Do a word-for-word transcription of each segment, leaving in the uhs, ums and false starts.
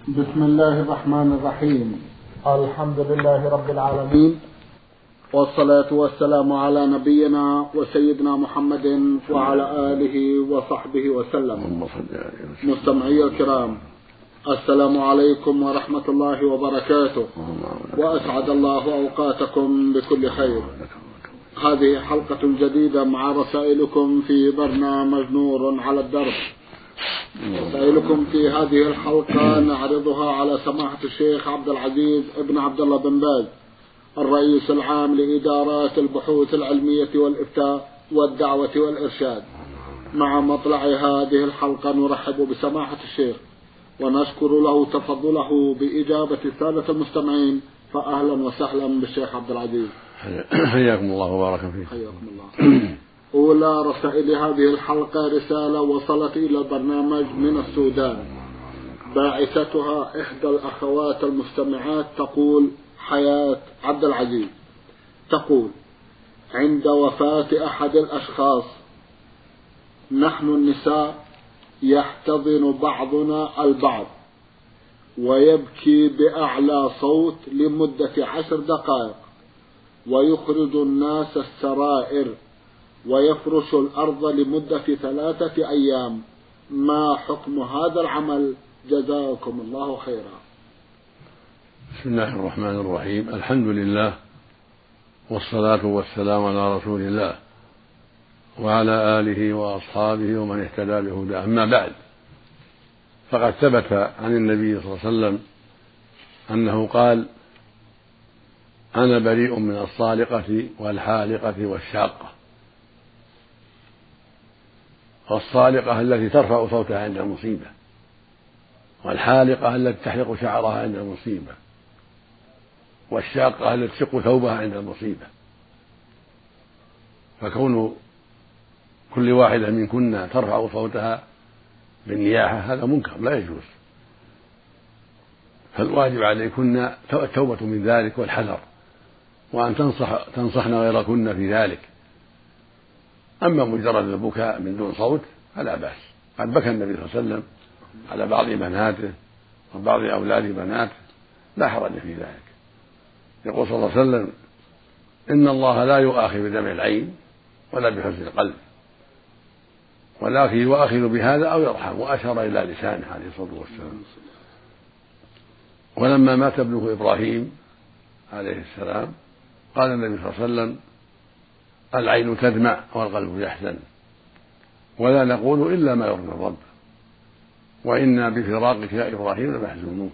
بسم الله الرحمن الرحيم. الحمد لله رب العالمين، والصلاة والسلام على نبينا وسيدنا محمد وعلى آله وصحبه وسلم. مستمعي الكرام، السلام عليكم ورحمة الله وبركاته، وأسعد الله أوقاتكم بكل خير. هذه حلقة جديدة مع رسائلكم في برنامج نور على الدرب. رسائلكم في هذه الحلقة نعرضها على سماحة الشيخ عبد العزيز ابن عبد الله بن باز، الرئيس العام لإدارات البحوث العلمية والإفتاء والدعوة والإرشاد. مع مطلع هذه الحلقة نرحب بسماحة الشيخ ونشكر له تفضله بإجابة السادة المستمعين، فأهلا وسهلا بالشيخ عبد العزيز. حياكم الله وبارك فيك. حياكم الله. أولى رسائل هذه الحلقة رسالة وصلت إلى البرنامج من السودان، باعثتها إحدى الأخوات المستمعات تقول: حياة عبد العزيز. تقول: عند وفاة أحد الأشخاص نحن النساء يحتضن بعضنا البعض ويبكي بأعلى صوت لمدة عشر دقائق، ويخرج الناس السرائر ويفرش الأرض لمدة ثلاثة أيام. ما حكم هذا العمل؟ جزاكم الله خيرا. بسم الله الرحمن الرحيم. الحمد لله، والصلاة والسلام على رسول الله وعلى آله وأصحابه ومن اهتدى بهداه. أما بعد، فقد ثبت عن النبي صلى الله عليه وسلم أنه قال: أنا بريء من الصالقة والحالقة والشاقة. والصالقة التي ترفع صوتها عند المصيبة، والحالقة التي تحلق شعرها عند المصيبة، والشاقة التي تشق ثوبها عند المصيبة. فكون كل واحدة منكن ترفع صوتها بالنياحة هذا منكر لا يجوز، فالواجب عليكن التوبة من ذلك والحذر، وأن تنصح تنصحن غيركن في ذلك. أما مجرد البكاء من دون صوت فلا بأس. قد بكى النبي صلى الله عليه وسلم على بعض بناته وبعض أولاد بناته، لا حرج في ذلك. يقول صلى الله عليه وسلم: إن الله لا يؤاخذ بدمع العين ولا بحزن القلب، ولكن يؤاخذ بهذا أو يرحم. وأشار إلى لسانه عليه الصلاة والسلام. ولما مات ابنه إبراهيم عليه السلام قال النبي صلى الله عليه وسلم: العين تدمع والقلب يحزن، ولا نقول إلا ما يرضي الرب، وإنا بفراقك يا إبراهيم لمحزونون.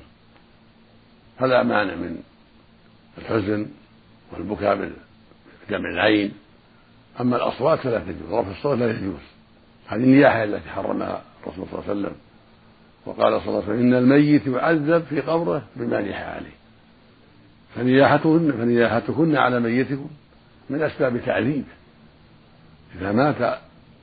فلا مانع من الحزن والبكاء بدمع العين. أما الأصوات فلا تجوز، رفع الصوت لا يجوز. هذه النياحة التي حرمها الرسول صلى الله عليه وسلم، وقال صلى الله عليه وسلم: إن الميت يعذب في قبره بما نيح عليه. فنياحتهن فنياحتكن على ميتكم من أسباب تعذيبه. إذا مات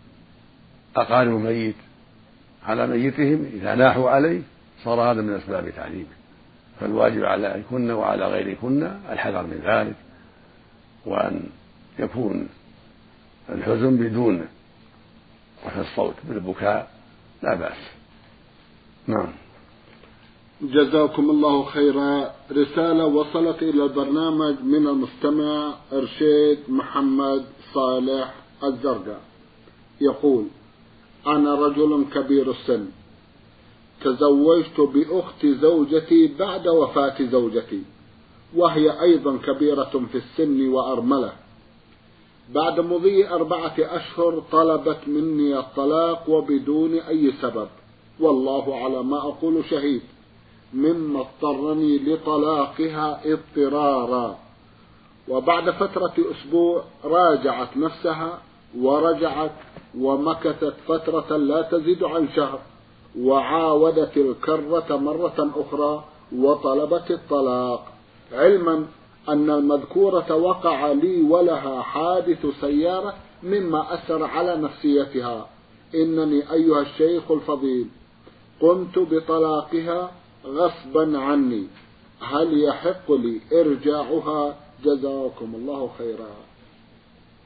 أقارب ميت على ميتهم إذا ناحوا عليه صار هذا من أسباب تعذيبه. فالواجب عليكن وعلى غيركن الحذر من ذلك، وأن يكون الحزن بدون رفع الصوت بالبكاء لا بأس. نعم. جزاكم الله خيرا. رسالة وصلت إلى البرنامج من المستمع إرشاد محمد صالح الزرقاء. يقول: أنا رجل كبير السن، تزوجت بأخت زوجتي بعد وفاة زوجتي، وهي أيضا كبيرة في السن وأرملة. بعد مضي أربعة أشهر طلبت مني الطلاق وبدون أي سبب، والله على ما أقول شهيد، مما اضطرني لطلاقها اضطرارا. وبعد فترة أسبوع راجعت نفسها ورجعت، ومكثت فترة لا تزيد عن شهر، وعاودت الكرة مرة أخرى وطلبت الطلاق، علما أن المذكورة وقع لي ولها حادث سيارة مما أثر على نفسيتها. إنني أيها الشيخ الفضيل قمت بطلاقها غصبا عني، هل يحق لي إرجاعها؟ جزاكم الله خيرا.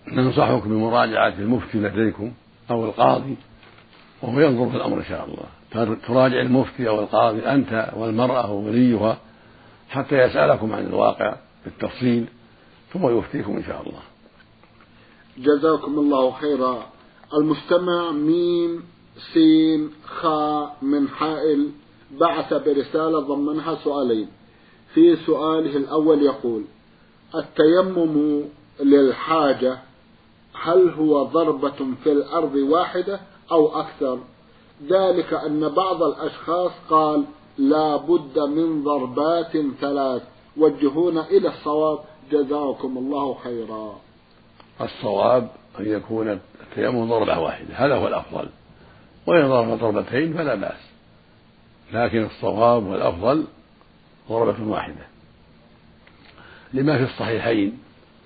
ننصحكم بمراجعة المفتي لديكم أو القاضي، وهو ينظر في الأمر إن شاء الله. تراجع المفتي أو القاضي أنت والمرأة ووليها حتى يسألكم عن الواقع بالتفصيل ثم يفتيكم إن شاء الله. جزاكم الله خيرا. المستمع ميم سين خاء من حائل بعث برسالة ضمنها سؤالين. في سؤاله الأول يقول: التيمم للحاجة هل هو ضربة في الأرض واحدة أو أكثر؟ ذلك أن بعض الأشخاص قال لا بد من ضربات ثلاث، وجهونا إلى الصواب جزاكم الله خيرا. الصواب أن يكون التيمم ضربة واحدة، هذا هو الأفضل، وإن ضرب ضربتين فلا بأس، لكن الصواب والأفضل ضربة واحدة لما في الصحيحين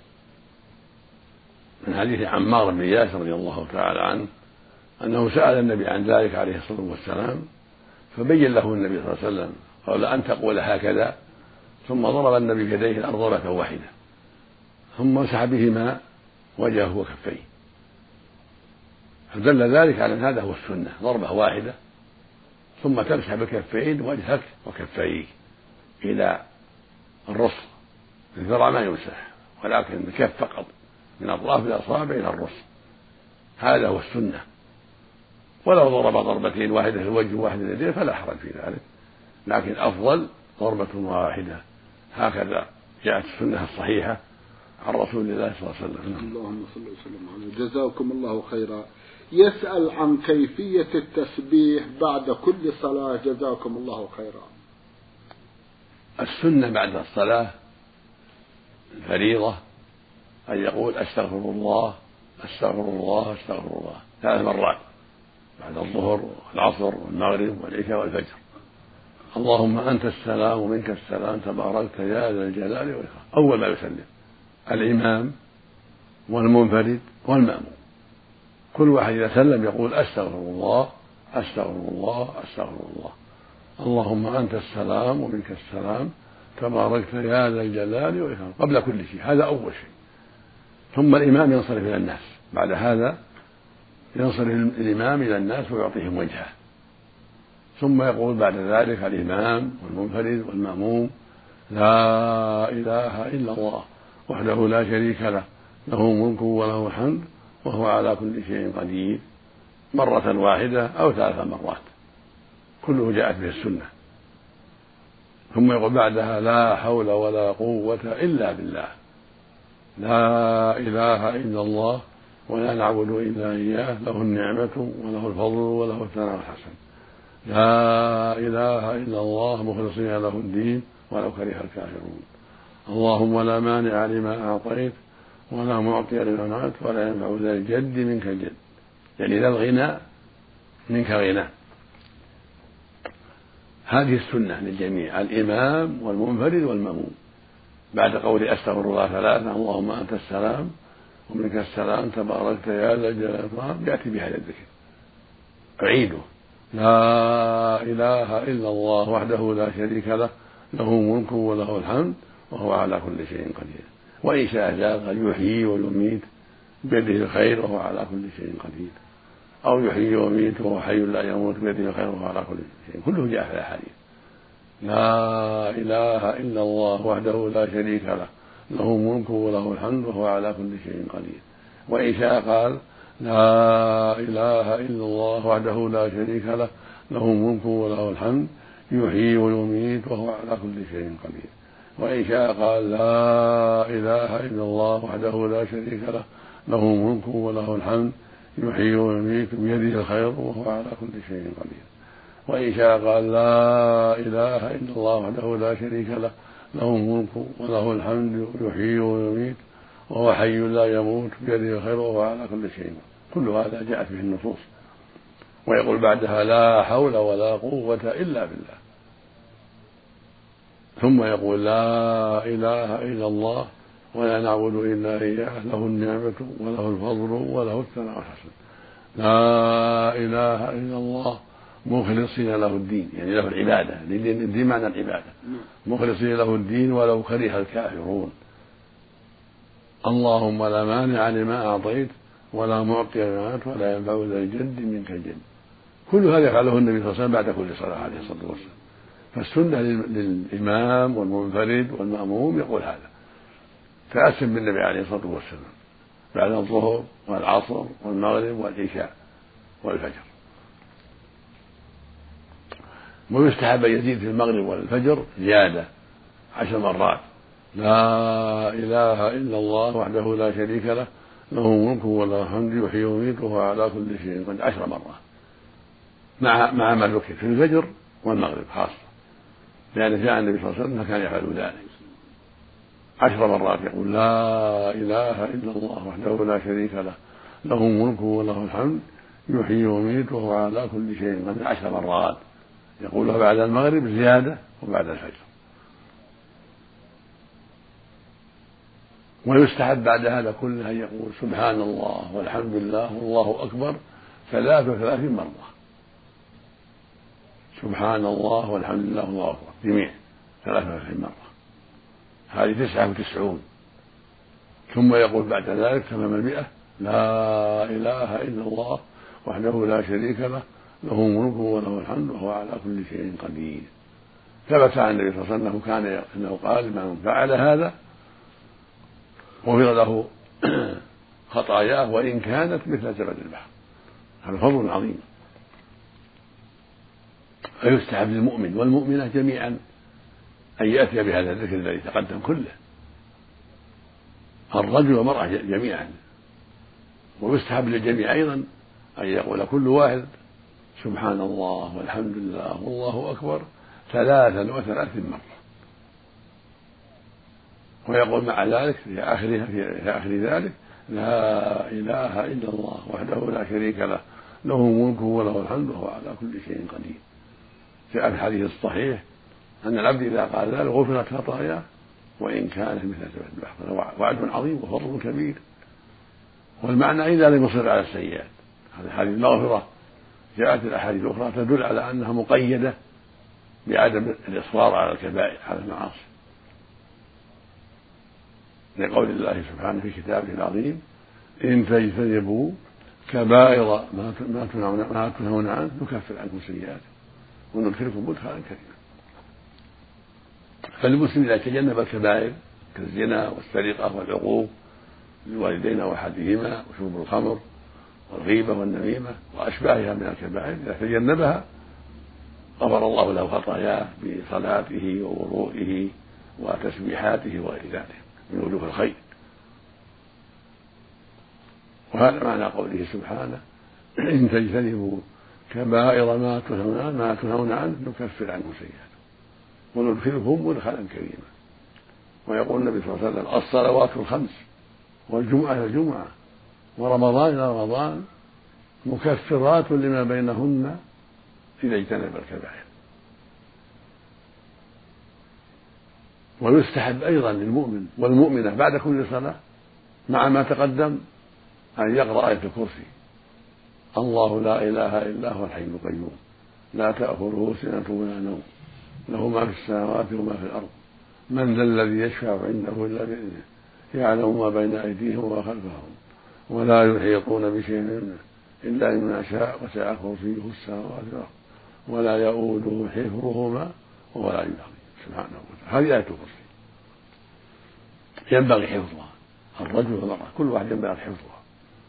من حديث عمار بن ياسر رضي الله تعالى عنه أنه سأل النبي عن ذلك عليه الصلاة والسلام فبين له النبي صلى الله عليه وسلم قال أن تقول هكذا، ثم ضرب النبي بيديه الأرض ضربة واحدة ثم مسح بهما وجهه وكفيه، فدل ذلك على أن هذا هو السنة، ضربة واحدة ثم تمسح بالكفين وجهك وكفيك إلى الرسل، الذراع ما يمسح ولكن الكف فقط من أطراف الأصابع إلى الرسل، هذا هو السنة. ولو ضرب ضربتين، واحدة في الوجه وواحدة في اليدين فلا حرج في ذلك، لكن أفضل ضربة واحدة، هكذا جاءت السنة الصحيحة عن رسول الله صلى الله عليه وسلم. اللهم صل وسلم عليه. جزاكم الله خيرا. يسأل عن كيفية التسبيح بعد كل صلاة جزاكم الله خيرا. السنة بعد الصلاة الفريضة أن يقول أستغفر الله أستغفر الله أستغفر الله ثلاث مرات بعد الظهر والعصر والمغرب والعشاء والفجر. اللهم أنت السلام ومنك السلام تباركت يا ذا الجلال والإكرام، أول ما يسلم الإمام والمنفرد والمأموم، كل واحد إذا سلم يقول أستغفر الله أستغفر الله أستغفر الله، اللهم أنت السلام ومنك السلام تباركت يا ذا الجلال والإكرام قبل كل شيء، هذا أول شيء. ثم الإمام ينصرف إلى الناس، بعد هذا ينصرف الإمام إلى الناس ويعطيهم وجهه، ثم يقول بعد ذلك الإمام والمنفرد والمأموم لا إله إلا الله وحده لا شريك له له الملك وله الحمد وهو على كل شيء قدير، مرة واحدة أو ثلاث مرات، كله جاءت به السنة. ثم يقول بعدها لا حول ولا قوة إلا بالله، لا إله إلا الله ولا نعبد إلا إياه له النعمة وله الفضل وله الثناء الحسن، لا إله إلا الله مخلصين له الدين ولو كره الكافرون، اللهم لا مانع لما أعطيت ولا معطي لما منعت ولا ينفع ذا الجد منك الجد، يعني ذا الغنى منك غنى. هذه السنة للجميع، الإمام والمنفرد والمأموم، بعد قول أستغفر الله ثلاثة اللهم أنت السلام ومنك السلام تباركت يا ذا الجلال والإكرام يأتي بهذا الذكر أعيده، لا إله إلا الله وحده لا شريك له له الملك وله الحمد وهو على كل شيء قدير، وإن شاء ذلك يحيي ويميت بيده الخير وهو على كل شيء قدير، أو يحيي ويميت وهو حي لا يموت بيده الخير وهو على كل شيء، كله جاء في الأحاديث. لا إله إلا الله وحده لا شريك له له الملك وله الحمد وهو على كل شيء قدير، وإن شاء قال لا إله إلا الله وحده لا شريك له له الملك وله الحمد يحيي ويميت وهو على كل شيء قدير، وإن شاء قال لا إله إلا الله وحده لا شريك له له الملك وله الحمد يحيي ويميت بيده الخير وهو على كل شيء قدير، وإن شاء قال لا إله إلا الله وحده لا شريك له له الملك وله الحمد يحيي ويميت وهو حي لا يموت بيده الخير وهو على كل شيء، كل هذا جاءت به النصوص. ويقول بعدها لا حول ولا قوة إلا بالله، ثم يقول لا إله إلا الله ولا نعبد إلا إياه له النعمة وله الفضل وله الثناء الحسن، لا إله إلا الله مخلصين له الدين، يعني له العبادة، الدين معنى العبادة، مخلصين له الدين ولو كره الكافرون، اللهم لا مانع لما أعطيت ولا معطي لما منعت ولا ينفع ذا الجد منك الجد، كل هذا يفعله النبي صلى الله عليه وسلم بعد كل صلاة عليه الصلاة والسلام. فالسنة للإمام والمنفرد والمأموم يقول هذا، تأسم بالنبي عليه الصلاة والسلام بعد الظهر والعصر والمغرب والعشاء والفجر. ويستحب أن يزيد في المغرب والفجر زيادة عشر مرات: لا إله إلا الله وحده لا شريك له له الملك وله الحمد يحيي ويميت وهو على كل شيء قدير، عشر مرات مع مع ما ذكر في الفجر والمغرب خاصة، لأن جاء النبي صلى الله عليه وسلم كان يفعل ذلك عشر مرات، يقول: لا إله إلا الله وحده لا شريك له له الملك وله الحمد يحيي ويميت وهو على كل شيء قدير، عشر مرات يقولها بعد المغرب زيادة وبعد الفجر. ويستحب بعد هذا كله أن يقول: سبحان الله والحمد لله والله أكبر ثلاث وثلاثين مرة. سبحان الله والحمد لله والله أكبر جميع ثلاث وثلاثين مرة، هذه تسعة وتسعون. ثم يقول بعد ذلك تمام المئة: لا إله إلا الله وحده لا شريك له له الملك وله الحمد وهو على كل شيء قدير. ثبت عن النبي صلى الله عليه وسلم أنه كان أنه قال: من فعل هذا غفر له خطاياه وإن كانت مثل زبد البحر. هذا فضل عظيم. فيستحب للمؤمن والمؤمنة جميعا أن يأتي بهذا الذكر الذي تقدم كله، الرجل والمرأة جميعا. ويستحب للجميع أيضا أن يقول كل واحد: سبحان الله والحمد لله والله أكبر ثلاثا وثلاثين مرة، ويقول مع ذلك في آخرها في آخر ذلك: لا إله إلا الله وحده لا شريك له له الملك وله الحمد وهو على كل شيء قدير. جاء في الحديث الصحيح أن العبد إذا قال ذلك غفرت خطاياه وإن كانت مثل زبد البحر. وعد عظيم وفضل كبير. والمعنى إذا لم يصر على السيئات. هذه المغفرة جاءت الأحاديث الأخرى تدل على أنها مقيدة بعدم الإصرار على الكبائر على المعاصي، لقول الله سبحانه في كتابه العظيم: إن تجتنبوا كبائر ما تنهون عنه نكفر عنكم سيئاتكم وندخلكم مدخلا كريما. فالمسلم إذا تجنب الكبائر كالزنا والسرقة والعقوق للوالدين وأحدهما وشرب الخمر والغيبة والنميمة وأشباهها من الكبائر، إذا تجنبها غفر الله له خطاياه بصلاته ووضوئه وتسبيحاته وغير ذلك من وجوه الخير. وهذا معنى قوله سبحانه: إن تجتنبوا كبائر ما تنهون ما تنهون عنه نكفر عنه سيئاتكم وندخلكم مدخلا كريما. ويقول النبي صلى الله عليه وسلم: الصلوات الخمس والجمعة إلى الجمعة ورمضان إلى رمضان مكفرات لما بينهن إذا اجتنب الكبائر. ويستحب أيضا للمؤمن والمؤمنة بعد كل صلاة مع ما تقدم أن يقرأ آية الكرسي: الله لا إله إلا هو الحي القيوم لا تأخذه سنة ولا نوم له ما في السماوات وما في الأرض من ذا الذي يشفع عنده إلا بإذنه يعلم ما بين أيديهم وما خلفهم ولا يحيطون بشيء منه إلا بما شاء وسع كرسيه السماوات والأرض ولا يؤوده حفظهما وهو العلي العظيم سبحانه وتعالى. هذه آية الكرسي ينبغي حفظها، الرجل والمرأة كل واحد ينبغي حفظها.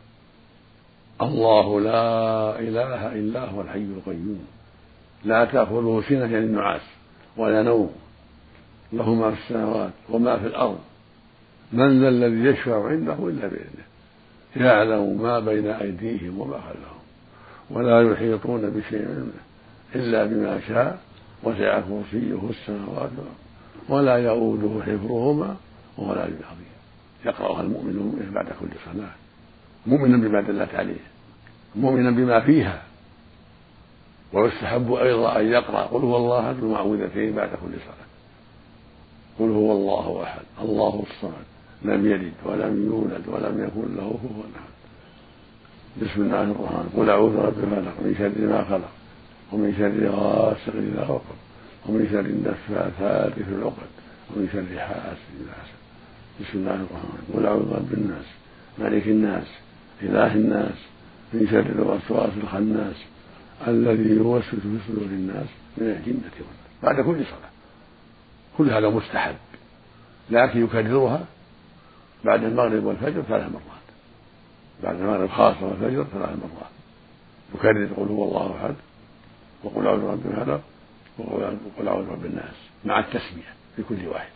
الله لا إله إلا هو الحي القيوم لا تأخذه سنة يعني النعاس ولا نوم له ما في السماوات وما في الأرض من ذا الذي يشفع عنده إلا بإذنه يعلم ما بين أيديهم وما خلفهم ولا يحيطون بشيء منه إلا بما شاء وسع كرسيه السماوات ولا يؤوده حفظهما وهو العلي العظيم. يقرأها المؤمن المؤمن بعد كل صلاة مؤمنا بما دلت عليه مؤمنا بما فيها. ويستحب أيضا أن يقرأ قل هو الله أحد المعوذتين بعد كل صلاة: قل هو الله أحد الله الصمد لم يلد ولم يولد ولم يكن له كفوا أحد. بسم الله الرحمن قل أعوذ برب الفلق من شر ما خلق ومن شر غاسق إذا وقب ومن شر النفاثات في العقد ومن شر حاسد إذا حسد. بسم الله الرحمن قل أعوذ برب الناس ملك الناس إله الناس من شر الوسواس الخناس الذي يوسوس في صدور الناس من الجنة والناس بعد كل صلاة. كل هذا مستحب، لكن يكررها بعد المغرب والفجر ثلاث مرات، بعد المغرب خاصة والفجر ثلاث مرات يكرر قل هو الله أحد وقل أعوذ برب الفلق وقل أعوذ برب الناس مع التسمية في كل واحدة.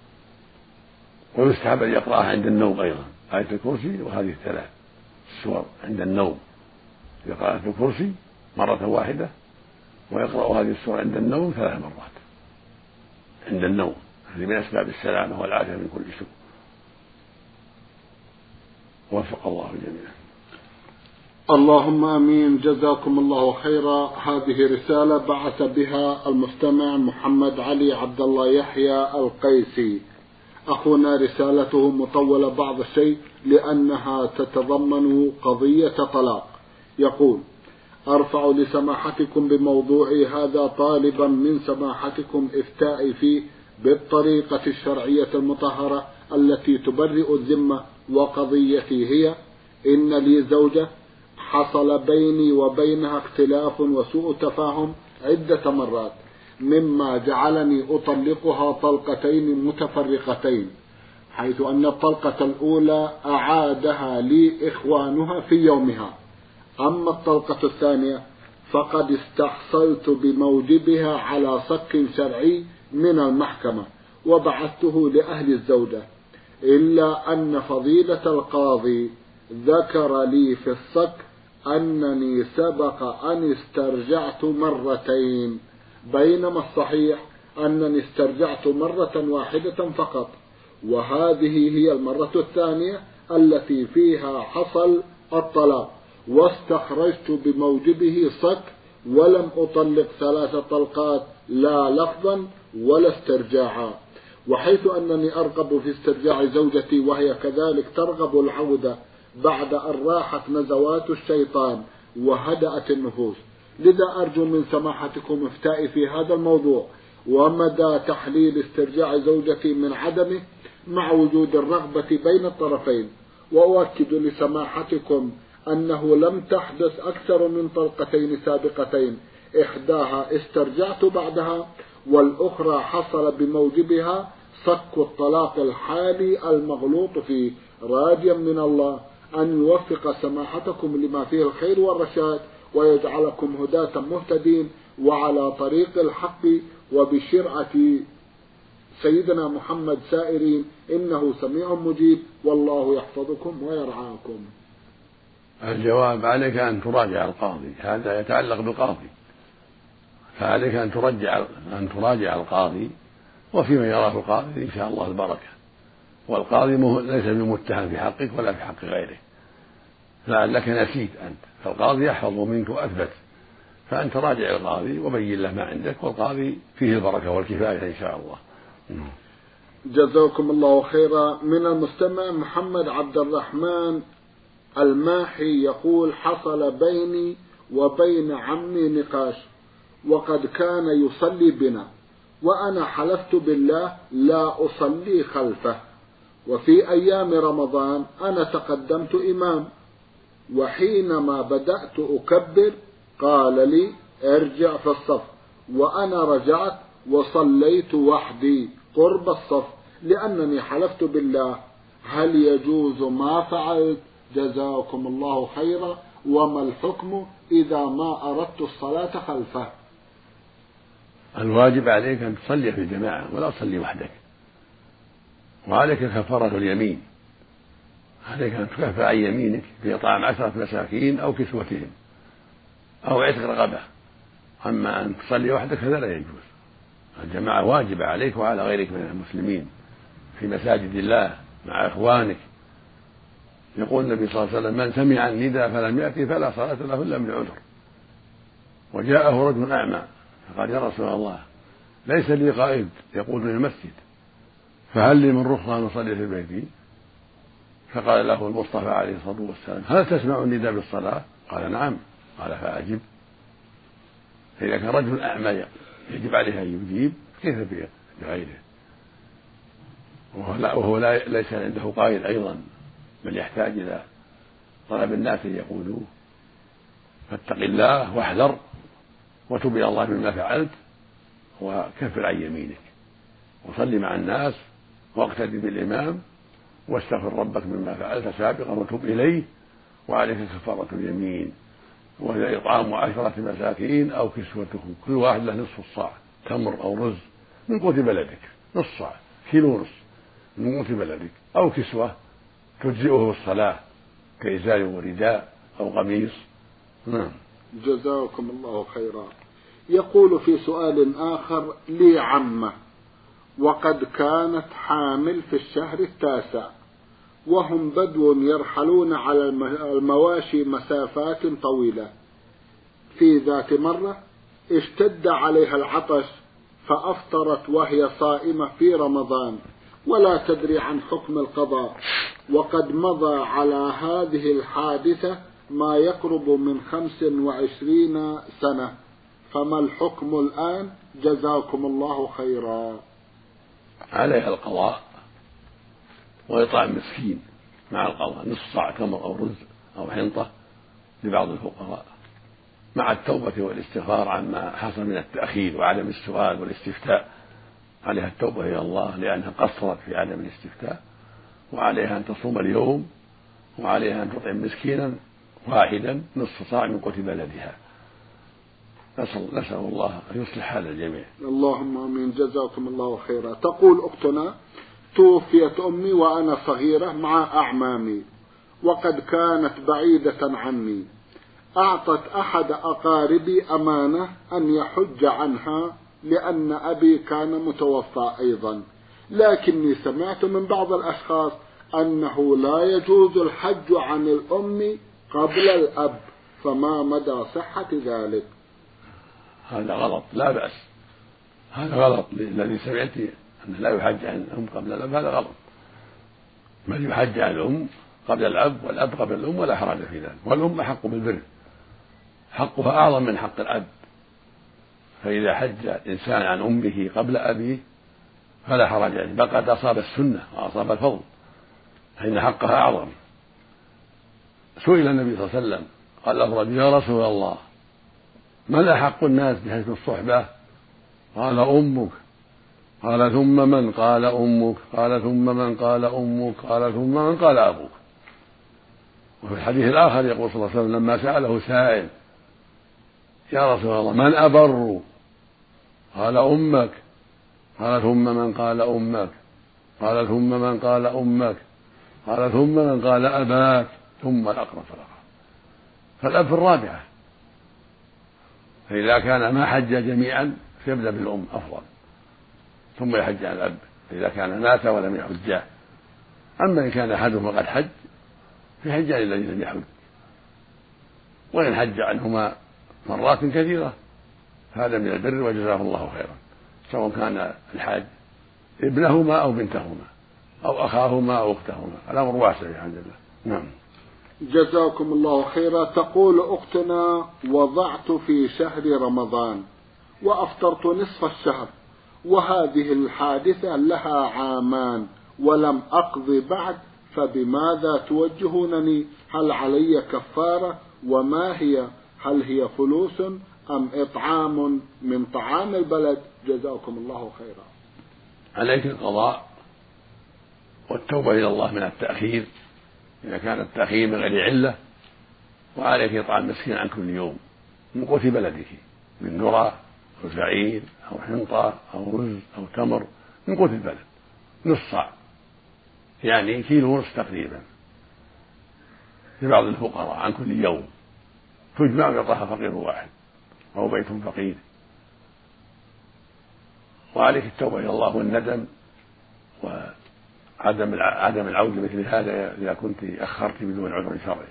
ويستحب أن يقرأها عند النوم أيضا، آية الكرسي وهذه الثلاث السور عند النوم، يقرأ آية الكرسي مرة واحدة ويقرأ هذه السور عند النوم ثلاث مرات عند النوم، هذه من أسباب السلامة والعافية من كل سوء. وفق الله جميعا. اللهم امين. جزاكم الله خيرا. هذه رسالة بعث بها المستمع محمد علي عبد الله يحيى القيسي. اخونا رسالته مطولة بعض الشيء لانها تتضمن قضية طلاق. يقول: ارفع لسماحتكم بموضوعي هذا طالبا من سماحتكم افتائي فيه بالطريقة الشرعية المطهرة التي تبرئ الذمة. وقضيتي هي: إن لي زوجة حصل بيني وبينها اختلاف وسوء تفاهم عدة مرات، مما جعلني أطلقها طلقتين متفرقتين، حيث أن الطلقة الأولى أعادها لي إخوانها في يومها، أما الطلقة الثانية فقد استحصلت بموجبها على صك شرعي من المحكمة وبعثته لأهل الزوجة، إلا أن فضيلة القاضي ذكر لي في الصك أنني سبق أن استرجعت مرتين، بينما الصحيح أنني استرجعت مرة واحدة فقط، وهذه هي المرة الثانية التي فيها حصل الطلاق، واستخرجت بموجبه صك ولم أطلق ثلاث طلقات لا لفظا ولا استرجاعا. وحيث أنني أرغب في استرجاع زوجتي وهي كذلك ترغب العودة بعد أن راحت نزوات الشيطان وهدأت النفوس، لذا أرجو من سماحتكم افتائي في هذا الموضوع ومدى تحليل استرجاع زوجتي من عدمه مع وجود الرغبة بين الطرفين. وأؤكد لسماحتكم أنه لم تحدث أكثر من طلقتين سابقتين، إحداها استرجعت بعدها والأخرى حصل بموجبها صك الطلاق الحالي المغلوط فيه، راجيا من الله أن يوفق سماحتكم لما فيه الخير والرشاد ويجعلكم هداة مهتدين وعلى طريق الحق وبشرعة سيدنا محمد سائرين، إنه سميع مجيب والله يحفظكم ويرعاكم. الجواب: عليك أن تراجع القاضي، هذا يتعلق بالقاضي، فعليك أن تراجع أن تراجع القاضي وفيما يراه القاضي إن شاء الله البركة، والقاضي ليس بمتهم في حقك ولا في حق غيره، لعلك نسيت أنت، فالقاضي يحفظ منك وأثبت، فأنت راجع القاضي وبين له ما عندك، والقاضي فيه البركة والكفاية إن شاء الله. جزاكم الله خيرا. من المستمع محمد عبد الرحمن الماحي يقول: حصل بيني وبين عمي نقاش وقد كان يصلي بنا، وأنا حلفت بالله لا أصلي خلفه، وفي أيام رمضان أنا تقدمت إمام، وحينما بدأت أكبر قال لي ارجع في الصف، وأنا رجعت وصليت وحدي قرب الصف لأنني حلفت بالله، هل يجوز ما فعلت؟ جزاكم الله خيرا، وما الحكم إذا ما أردت الصلاة خلفه؟ الواجب عليك أن تصلي في الجماعة ولا تصلي وحدك، وعليك كفارة اليمين، عليك أن تكفر عن يمينك بإطعام عشرة مساكين أو كسوتهم أو عتق رقبة، أما أن تصلي وحدك هذا لا يجوز. الجماعة واجبة عليك وعلى غيرك من المسلمين في مساجد الله مع إخوانك. يقول النبي صلى الله عليه وسلم: من سمع النداء فلم يأتي فلا صلاة له إلا من عذر. وجاءه رجل أعمى فقال: يا رسول الله، ليس لي قائد يقودني المسجد، فهل لي من رخصة أن أصلي في بيتي؟ فقال له المصطفى عليه الصلاة والسلام: هل تسمع النداء بالصلاة؟ قال: نعم. قال: فأجب. فإذا كان رجل أعمى يجب عليه أن يجيب، كيف بغيره؟ وهو, لا وهو لا ليس عنده قائد أيضا، بل يحتاج إلى طلب الناس أن يقولوه. فاتق الله واحذر وتب إلى الله مما فعلت وكفر عن يمينك، وصل مع الناس واقتدي بالإمام واستغفر ربك مما فعلت سابقا وتب إليه، وعليك كفارة اليمين وهي إطعام عشرة مساكين أو كسوتهم، كل واحد له نصف الصاع تمر أو رز من قوت بلدك، نصف صاع كيلو ونصف من قوت بلدك، أو كسوة تجزئه الصلاة كإزار ورداء أو قميص. نعم. جزاكم الله خيرا. يقول في سؤال آخر: لي عمة وقد كانت حامل في الشهر التاسع، وهم بدو يرحلون على المواشي مسافات طويلة. في ذات مرة اشتد عليها العطش فأفطرت وهي صائمة في رمضان ولا تدري عن حكم القضاء، وقد مضى على هذه الحادثة ما يقرب من خمس وعشرين سنة، فما الحكم الآن؟ جزاكم الله خيرا. عليها القضاء وإطعام مسكين مع القضاء، نصف صاع تمر أو رز أو حنطة لبعض الفقراء، مع التوبة والاستغفار عما حصل من التأخير وعدم السؤال والاستفتاء. عليها التوبة إلى الله لأنها قصرت في عدم الاستفتاء، وعليها أن تصوم اليوم، وعليها أن تطعم مسكينا واحدا نصف صاع من قوت بلدها. نسأل, نسأل الله أن يصلح حال الجميع. اللهم آمين. جزاكم الله خيرا. تقول أختنا: توفيت أمي وأنا صغيرة مع أعمامي وقد كانت بعيدة عني، أعطت أحد أقاربي أمانة أن يحج عنها لأن أبي كان متوفى أيضا، لكني سمعت من بعض الأشخاص أنه لا يجوز الحج عن الأم قبل الأب، فما مدى صحة ذلك؟ هذا غلط، لا بأس، هذا غلط. الذي سمعت أنه لا يحج عن الأم قبل الأب هذا غلط، بل يحج عن الأم قبل الأب والأب قبل الأم ولا حرج في ذلك، والأم أحق بالبر، حقها أعظم من حق الأب، فإذا حج الإنسان عن أمه قبل أبيه فلا حرج عليه، بل قد أصاب السنة وأصاب الفضل، فإن حقها أعظم. سئل النبي صلى الله عليه وسلم قال له رجل: يا رسول الله، من أحق الناس بحسن الصحبة؟ قال: أمك. قال: ثم من؟ قال: أمك. قال: ثم من؟ قال: أمك. قال: ثم من؟ قال: أبوك. وفي الحديث الآخر يقول صلى الله عليه وسلم لما سأله سائل: يا رسول الله، من أبر؟ قال: أمك. قال: ثم من؟ قال: أمك. قال: ثم من؟ قال: أمك. قال: ثم من؟ قال: أباك. ثم الأقرب فالأقرب. فالأب في الرابعة، فإذا كان ما حج جميعا فيبدأ بالأم أفضل، ثم يحج عن الأب إذا كان مات ولم يحجه. أما إن كان أحدهما قد حج فيحج عن الذي لم يحج، وإن حج عنهما مرات كثيرة هذا من البر وجزاه الله خيرا، سواء كان الحاج ابنهما أو بنتهما أو أخاهما أو أختهما، الأمر واسع بحمد الله. نعم. جزاكم الله خيرا. تقول أختنا: وضعت في شهر رمضان وأفطرت نصف الشهر، وهذه الحادثة لها عامان ولم أقضي بعد، فبماذا توجهونني؟ هل علي كفارة؟ وما هي؟ هل هي فلوس أم إطعام من طعام البلد؟ جزاكم الله خيرا. عليك القضاء والتوبة إلى الله من التأخير إذا كان التأخير من غير علة، وعليك إطعام مسكين عن كل يوم من قوت بلدك، من ذرة أو شعير أو حنطة أو رز أو تمر من قوت البلد، نصف صاع يعني كيلو ونصف تقريبا لبعض الفقراء عن كل يوم، تجمع ويعطاها فقير واحد أو بيت فقير. وعليك التوبة إلى الله والندم وعدم عدم العودة مثل هذا إذا كنت أخرت بدون عذر شرعي.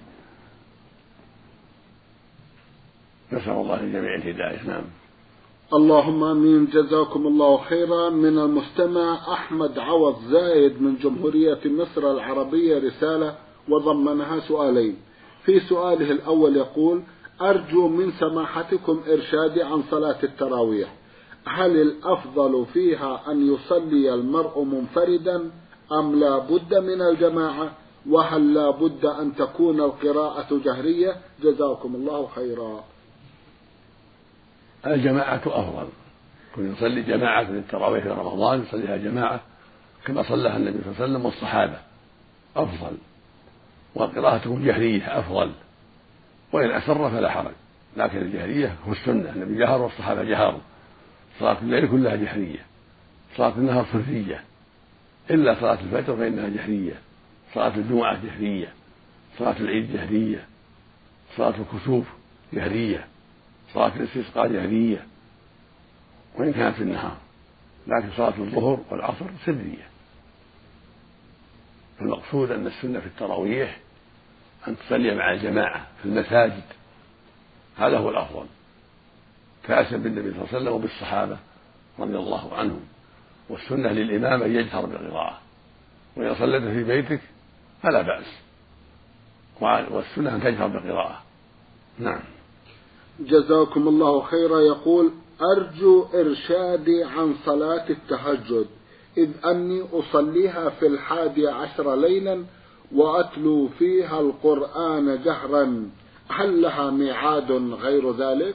نسأل الله للجميع الهداية. نعم. اللهم آمين. جزاكم الله خيرا. من المستمع أحمد عوض زايد من جمهورية مصر العربية رسالة وضمنها سؤالين. في سؤاله الأول يقول: أرجو من سماحتكم إرشادي عن صلاة التراويح، هل الأفضل فيها أن يصلي المرء منفردا أم لا بد من الجماعة؟ وهل لا بد أن تكون القراءة جهرية؟ جزاكم الله خيرا. الجماعة أفضل، كن يصلي جماعة من التراويح في رمضان يصليها جماعة كما صلىها النبي صلى الله عليه وسلم والصحابة أفضل، وقراءتهم جهرية أفضل، وإن أسر فلا حرج، لكن الجهرية هو السنة، النبي جهر والصحابة جهروا. صلاة الليل كلها جهرية، صلاة النهار سرية، إلا صلاة الفجر فإنها جهرية، صلاة الجمعة جهرية، صلاة العيد جهرية، صلاة الكسوف جهرية، صلاة الاستسقاء جهرية وإن كانت في النهار، لكن صلاة الظهر والعصر سرية. المقصود أن السنة في التراويح أن تصلي مع الجماعة في المساجد، هذا هو الأفضل، كأسا بالنبي صلى الله عليه وسلم وبالصحابة رضي الله عنهم. والسنة للإمام أن يجهر بالقراءة، وإن صليت في بيتك فلا بأس، والسنة أن تجهر بالقراءة. نعم. جزاكم الله خيرا. يقول: أرجو إرشادي عن صلاة التهجد، إذ أني أصليها في الحادي عشر ليلا وأتلو فيها القرآن جهرا، هل لها ميعاد غير ذلك؟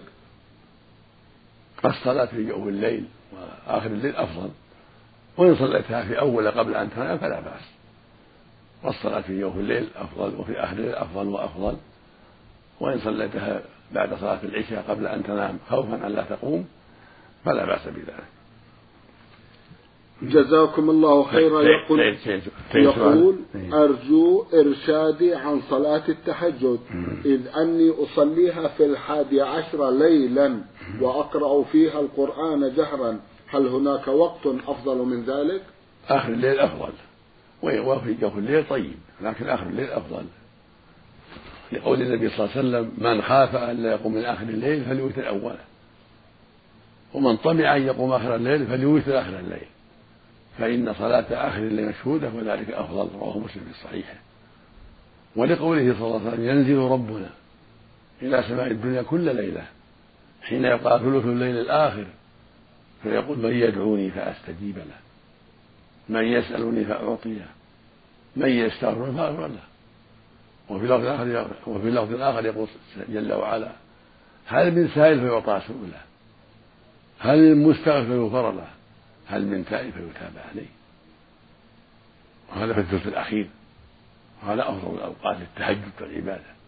الصلاة في جوف الليل وآخر الليل أفضل، وإن صليتها في أول قبل أن تنام فلا بأس. والصلاة في جوف الليل أفضل، وفي آخر الليل أفضل وأفضل، وإن صليتها بعد صلاة العشاء قبل أن تنام خوفا أن لا تقوم فلا بأس بذلك. جزاكم الله خيرا. يقول, يقول أرجو إرشادي عن صلاة التهجد، إذ أني أصليها في الحادي عشر ليلا وأقرأ فيها القرآن جهرا، هل هناك وقت أفضل من ذلك؟ آخر الليل أفضل، وفي جوف الليل طيب، لكن آخر الليل أفضل، لقول النبي صلى الله عليه وسلم: من خاف أن لا يقوم من آخر الليل فليوتر أوله، ومن طمع أن يقوم آخر الليل فليوتر آخر الليل، فإن صلاة آخر الليل مشهودة وذلك أفضل. رواه مسلم في صحيحه. ولقوله صلى الله عليه وسلم: ينزل ربنا إلى سماء الدنيا كل ليلة حين يبقى ثلث الليل الآخر فيقول: من يدعوني فأستجيب له، من يسألني فأعطيه، من يستغفر فأغفر له. وفي لفظ آخر وفي لفظ آخر يقول جل وعلا: هل من سائل فيعطى سؤله، هل من مستغفر فيغفر له، هل من تائب فيتاب عليه. وهذا في الثلث الأخير، وهذا أفضل الأوقات للتهجد والعبادة.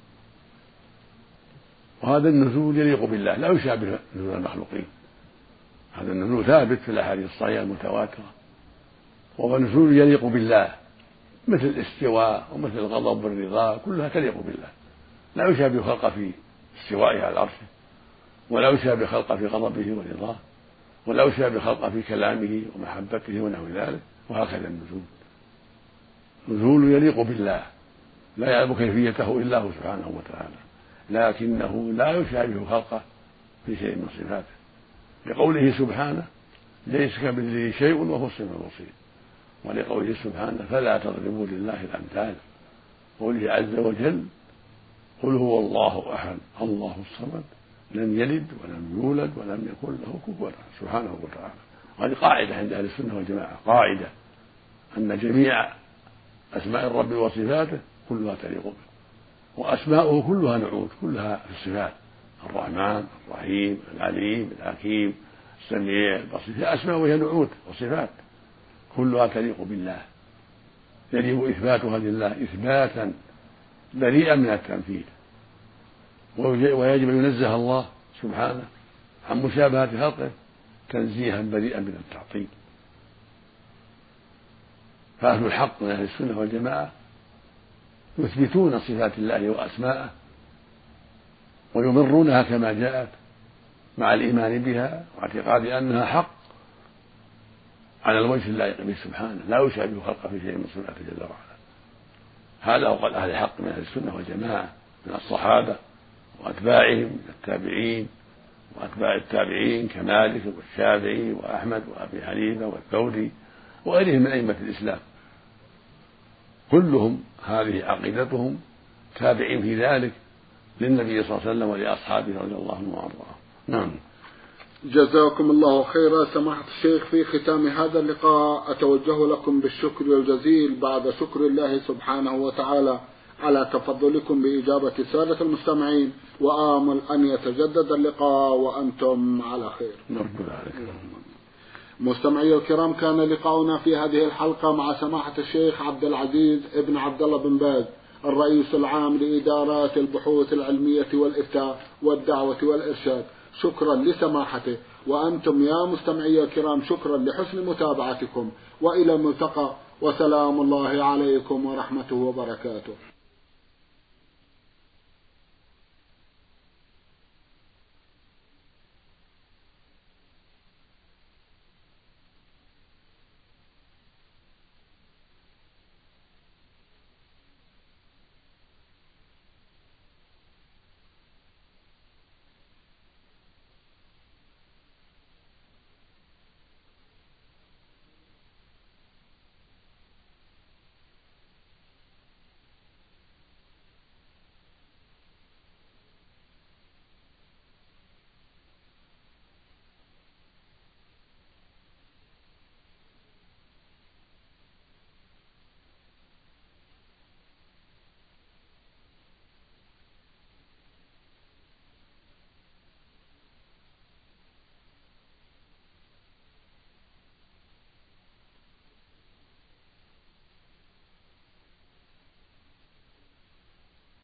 وهذا النزول يليق بالله، لا يشابه نزول المخلوقين. هذا النزول ثابت في الأحاديث الصحيحة المتواترة، وهو نزول يليق بالله، مثل الاستواء ومثل الغضب والرضا، كلها تليق بالله، لا يشابه خلقه في استوائه على عرشه، ولا يشابه خلقه في غضبه ورضاه، ولا يشابه خلقه في كلامه ومحبته ونحو ذلك. وهكذا النزول نزول يليق بالله، لا يعلم كيفيته إلا هو سبحانه وتعالى، لكنه لا يشابه خلقه في شيء من صفاته، لقوله سبحانه: ليس كمثله شيء وهو السميع البصير. ولقوله سبحانه: فلا تضربوا لله الأمثال. قوله عز وجل: قل هو الله أحد الله الصمد لم يلد ولم يولد ولم يكن له كفوا أحد، سبحانه وتعالى. وهذه قاعدة عند أهل السنة والجماعة، قاعدة أن جميع أسماء الرب وصفاته كلها تليق به، وأسماؤه كلها نعوت، كلها في الصفات: الرحمن الرحيم العليم الحكيم السميع البصير، هي أسماء وهي نعوت وصفات كلها تليق بالله، يجب إثباتها لله إثباتا بريئا من التمثيل، ويجب أن ينزه الله سبحانه عن مشابهة خلقه تنزيها بريئا من التعطيل. فأهل الحق من أهل السنة والجماعة يثبتون صفات الله وأسماءه ويمرونها كما جاءت مع الإيمان بها واعتقاد أنها حق على الوجه اللائق به سبحانه، لا يشابه خلقه في شيء من صفاته جل وعلا. هذا هو قول أهل الحق من أهل السنة والجماعة من الصحابة وأتباعهم من التابعين وأتباع التابعين كمالك والشافعي وأحمد وأبي حنيفة والثوري وغيرهم من أئمة الإسلام، كلهم هذه عقيدتهم تابعين في ذلك للنبي صلى الله عليه وسلم ولأصحابه رضي الله عنهم وأرضاهم. نعم. جزاكم الله خيرا. سماحة الشيخ، في ختام هذا اللقاء أتوجه لكم بالشكر الجزيل بعد شكر الله سبحانه وتعالى على تفضلكم بإجابة السادة المستمعين، وآمل أن يتجدد اللقاء وأنتم على خير. مستمعي الكرام، كان لقاؤنا في هذه الحلقة مع سماحة الشيخ عبد العزيز ابن عبد الله بن باز، الرئيس العام لإدارات البحوث العلمية والإفتاء والدعوة والإرشاد. شكرا لسماحته، وأنتم يا مستمعي الكرام شكرا لحسن متابعتكم، وإلى الملتقى، وسلام الله عليكم ورحمته وبركاته.